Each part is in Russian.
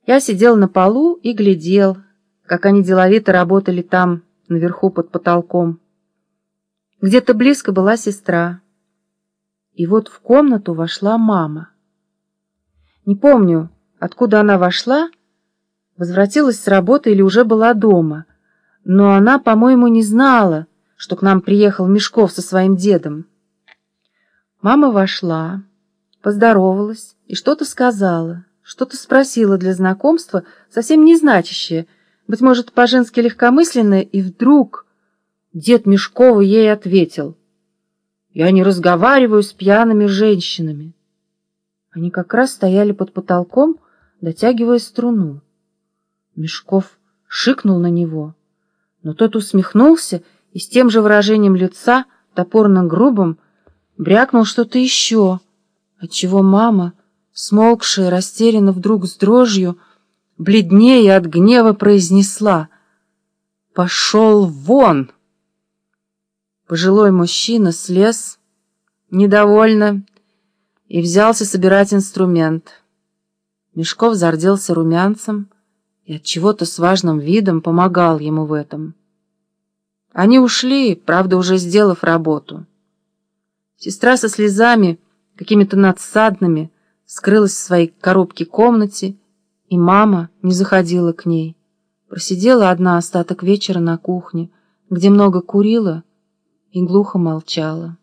Я сидел на полу и глядел, как они деловито работали там, наверху под потолком. Где-то близко была сестра. И вот в комнату вошла мама. Не помню, откуда она вошла, возвратилась с работы или уже была дома, но она, по-моему, не знала, что к нам приехал Мешков со своим дедом. Мама вошла, поздоровалась и что-то сказала, что-то спросила для знакомства, совсем не значащее, быть может, по-женски легкомысленное, и вдруг дед Мешкова ей ответил: «Я не разговариваю с пьяными женщинами». Они как раз стояли под потолком, дотягивая струну. Мешков шикнул на него, но тот усмехнулся и с тем же выражением лица, топорно-грубым, брякнул что-то еще, отчего мама, смолкшая растерянно вдруг с дрожью, бледнее от гнева произнесла: «Пошел вон!» Пожилой мужчина слез, недовольно, и взялся собирать инструмент. Мешков зарделся румянцем и отчего-то с важным видом помогал ему в этом. Они ушли, правда, уже сделав работу. Сестра со слезами, какими-то надсадными, скрылась в своей коробке комнате, и мама не заходила к ней. Просидела одна остаток вечера на кухне, где много курила и глухо молчала.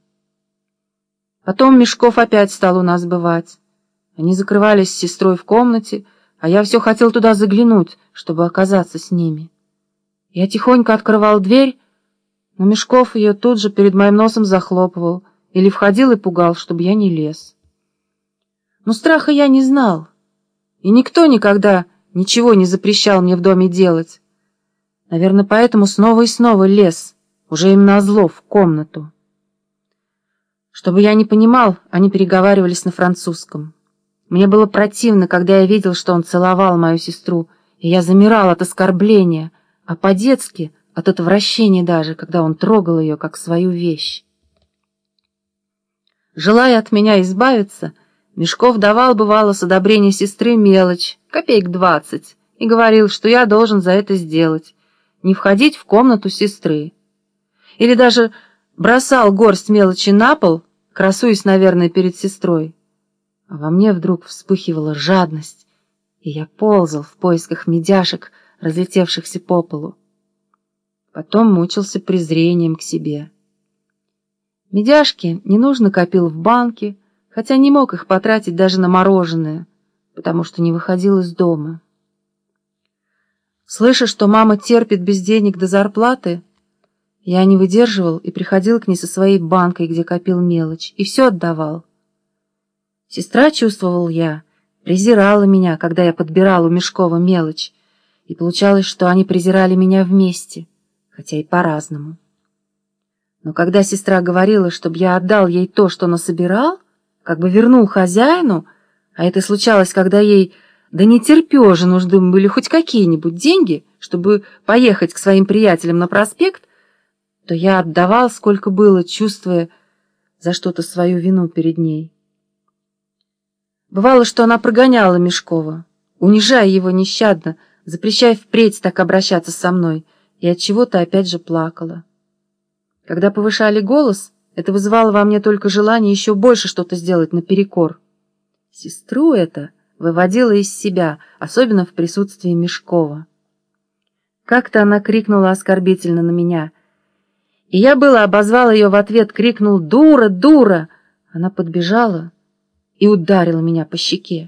Потом Мешков опять стал у нас бывать. Они закрывались с сестрой в комнате, а я все хотел туда заглянуть, чтобы оказаться с ними. Я тихонько открывал дверь, но Мешков ее тут же перед моим носом захлопывал или входил и пугал, чтобы я не лез. Но страха я не знал, и никто никогда ничего не запрещал мне в доме делать. Наверное, поэтому снова и снова лез, уже им назло, в комнату. Чтобы я не понимал, они переговаривались на французском. Мне было противно, когда я видел, что он целовал мою сестру, и я замирал от оскорбления, а по-детски от отвращения даже, когда он трогал ее как свою вещь. Желая от меня избавиться, Мешков давал, бывало, с одобрения сестры мелочь, копеек 20, и говорил, что я должен за это сделать, не входить в комнату сестры. Или даже бросал горсть мелочи на пол, красуясь, наверное, перед сестрой. А во мне вдруг вспыхивала жадность, и я ползал в поисках медяшек, разлетевшихся по полу. Потом мучился презрением к себе. Медяшки ненужно копил в банке, хотя не мог их потратить даже на мороженое, потому что не выходил из дома. Слыша, что мама терпит без денег до зарплаты, я не выдерживал и приходил к ней со своей банкой, где копил мелочь, и все отдавал. Сестра, чувствовал я, презирала меня, когда я подбирал у Мешкова мелочь, и получалось, что они презирали меня вместе, хотя и по-разному. Но когда сестра говорила, чтобы я отдал ей то, что насобирал, как бы вернул хозяину, а это случалось, когда ей да не терпёже нужны были хоть какие-нибудь деньги, чтобы поехать к своим приятелям на проспект, то я отдавал, сколько было, чувствуя за что-то свою вину перед ней. Бывало, что она прогоняла Мешкова, унижая его нещадно, запрещая впредь так обращаться со мной, и отчего-то опять же плакала. Когда повышали голос, это вызывало во мне только желание еще больше что-то сделать наперекор. Сестру это выводило из себя, особенно в присутствии Мешкова. Как-то она крикнула оскорбительно на меня, и я было обозвал ее в ответ, крикнул «Дура, дура!». Она подбежала и ударила меня по щеке.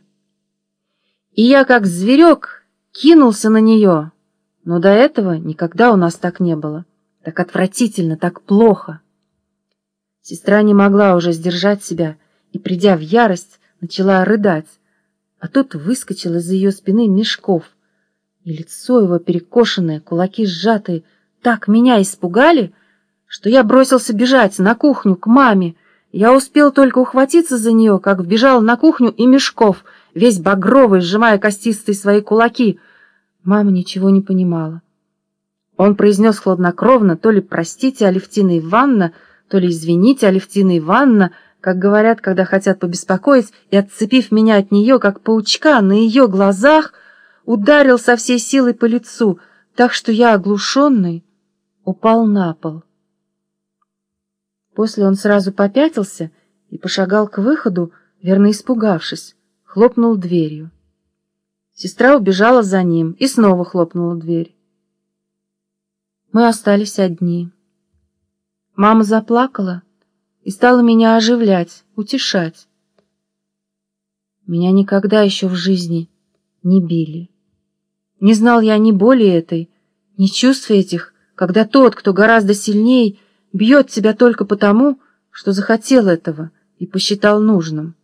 И я, как зверек, кинулся на нее, но до этого никогда у нас так не было, так отвратительно, так плохо. Сестра не могла уже сдержать себя и, придя в ярость, начала рыдать, а тут выскочил из ее спины Мешков, и лицо его перекошенное, кулаки сжатые, так меня испугали, что я бросился бежать на кухню к маме. Я успел только ухватиться за нее, как вбежал на кухню и Мешков, весь багровый, сжимая костистые свои кулаки. Мама ничего не понимала. Он произнес хладнокровно то ли «Простите, Алевтина Ивановна», то ли «Извините, Алевтина Ивановна», как говорят, когда хотят побеспокоить, и, отцепив меня от нее, как паучка, на ее глазах, ударил со всей силой по лицу, так что я, оглушенный, упал на пол. После он сразу попятился и пошагал к выходу, верно испугавшись, хлопнул дверью. Сестра убежала за ним и снова хлопнула дверь. Мы остались одни. Мама заплакала и стала меня оживлять, утешать. Меня никогда еще в жизни не били. Не знал я ни боли этой, ни чувств этих, когда тот, кто гораздо сильнее, бьет тебя только потому, что захотел этого и посчитал нужным.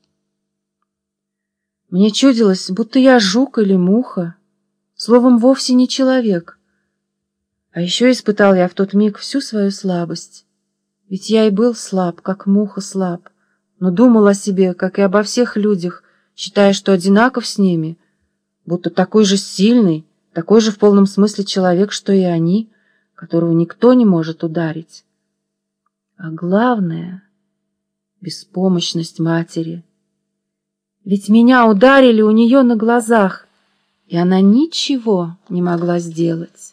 Мне чудилось, будто я жук или муха, словом, вовсе не человек. А еще испытал я в тот миг всю свою слабость. Ведь я и был слаб, как муха слаб, но думал о себе, как и обо всех людях, считая, что одинаков с ними, будто такой же сильный, такой же в полном смысле человек, что и они, которого никто не может ударить. А главное — беспомощность матери. Ведь меня ударили у нее на глазах, и она ничего не могла сделать.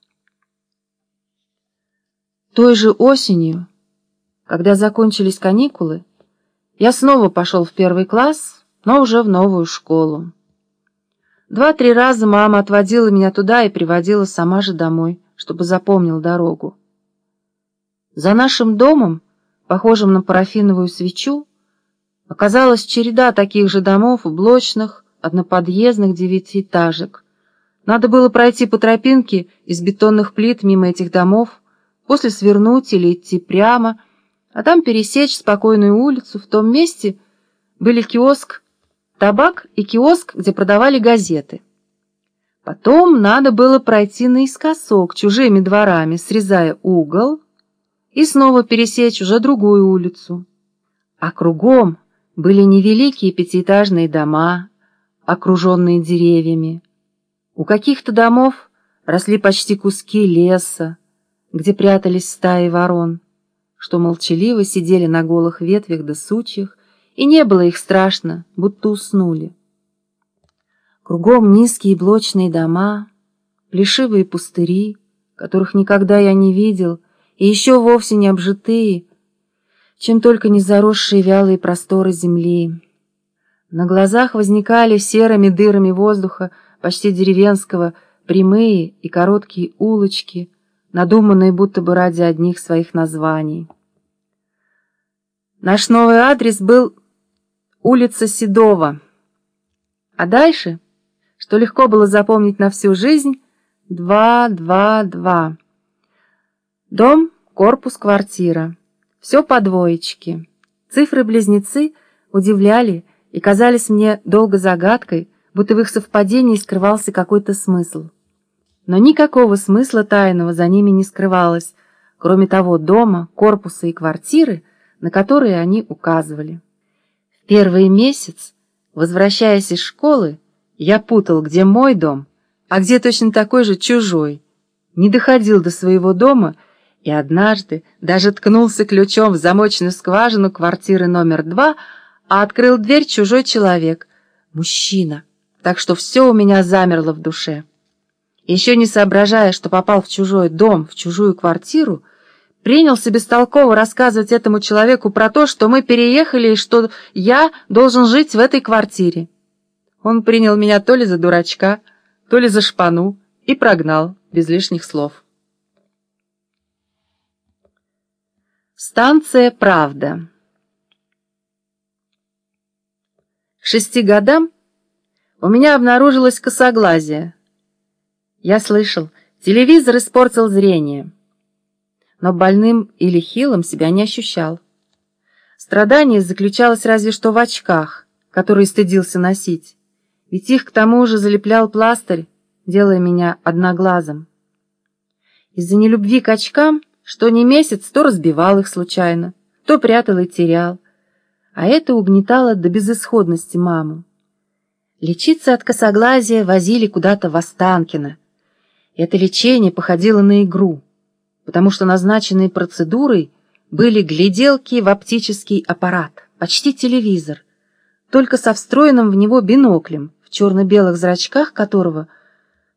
Той же осенью, когда закончились каникулы, я снова пошел в 1 класс, но уже в новую школу. 2-3 раза мама отводила меня туда и приводила сама же домой, чтобы запомнил дорогу. За нашим домом, похожим на парафиновую свечу, оказалась череда таких же домов, блочных, одноподъездных 9-этажек. Надо было пройти по тропинке из бетонных плит мимо этих домов, после свернуть или идти прямо, а там пересечь спокойную улицу. В том месте были киоск, табак и киоск, где продавали газеты. Потом надо было пройти наискосок чужими дворами, срезая угол, и снова пересечь уже другую улицу. А кругом были невеликие 5-этажные дома, окруженные деревьями. У каких-то домов росли почти куски леса, где прятались стаи ворон, что молчаливо сидели на голых ветвях да сучьях, и не было их страшно, будто уснули. Кругом низкие блочные дома, плешивые пустыри, которых никогда я не видел, и еще вовсе не обжитые, чем только не заросшие вялые просторы земли. На глазах возникали серыми дырами воздуха, почти деревенского, прямые и короткие улочки, надуманные будто бы ради одних своих названий. Наш новый адрес был улица Седова, а дальше, что легко было запомнить на всю жизнь, 222. Дом, корпус, квартира. Все по двоечке. Цифры-близнецы удивляли и казались мне долго загадкой, будто в их совпадении скрывался какой-то смысл. Но никакого смысла тайного за ними не скрывалось, кроме того дома, корпуса и квартиры, на которые они указывали. В первый месяц, возвращаясь из школы, я путал, где мой дом, а где точно такой же чужой, не доходил до своего дома и однажды даже ткнулся ключом в замочную скважину квартиры номер 2, а открыл дверь чужой человек, мужчина, так что все у меня замерло в душе. Еще не соображая, что попал в чужой дом, в чужую квартиру, принялся бестолково рассказывать этому человеку про то, что мы переехали и что я должен жить в этой квартире. Он принял меня то ли за дурачка, то ли за шпану и прогнал без лишних слов. Станция «Правда». К 6 годам у меня обнаружилось косоглазие. Я слышал, телевизор испортил зрение, но больным или хилым себя не ощущал. Страдание заключалось разве что в очках, которые стыдился носить, ведь их к тому же залеплял пластырь, делая меня одноглазым. Из-за нелюбви к очкам что ни месяц то разбивал их случайно, то прятал и терял, а это угнетало до безысходности маму. Лечиться от косоглазия возили куда-то в Останкино. Это лечение походило на игру, потому что назначенной процедурой были гляделки в оптический аппарат, почти телевизор, только со встроенным в него биноклем в черно-белых зрачках которого